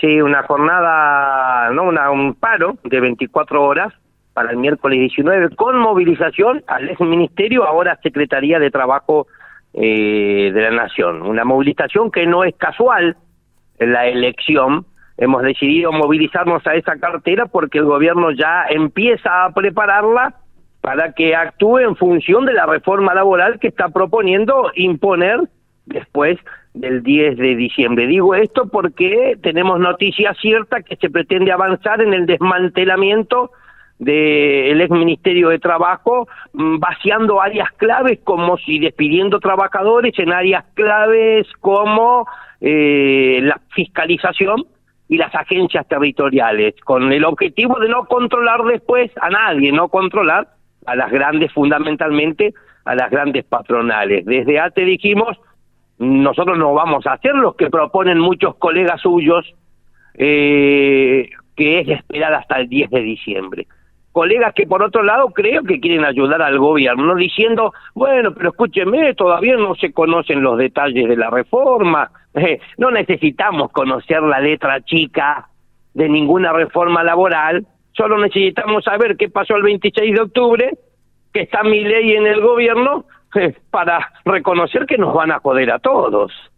Sí, una jornada, no, un paro de 24 horas para el miércoles 19 con movilización al ex ministerio, ahora Secretaría de Trabajo de la Nación. Una movilización que no es casual en la elección. Hemos decidido movilizarnos a esa cartera porque el gobierno ya empieza a prepararla para que actúe en función de la reforma laboral que está proponiendo imponer después del 10 de diciembre. Digo esto porque tenemos noticia cierta que se pretende avanzar en el desmantelamiento del ex Ministerio de Trabajo, vaciando áreas claves como si despidiendo trabajadores en áreas claves como la fiscalización y las agencias territoriales, con el objetivo de no controlar después a nadie, no controlar a las grandes, fundamentalmente a las grandes patronales. Desde ATE dijimos, nosotros no vamos a hacer los que proponen muchos colegas suyos, que es esperar hasta el 10 de diciembre. Colegas que por otro lado creo que quieren ayudar al gobierno, diciendo, bueno, pero escúcheme, todavía no se conocen los detalles de la reforma, no necesitamos conocer la letra chica de ninguna reforma laboral, solo necesitamos saber qué pasó el 26 de octubre, que está Milei en el gobierno, para reconocer que nos van a joder a todos.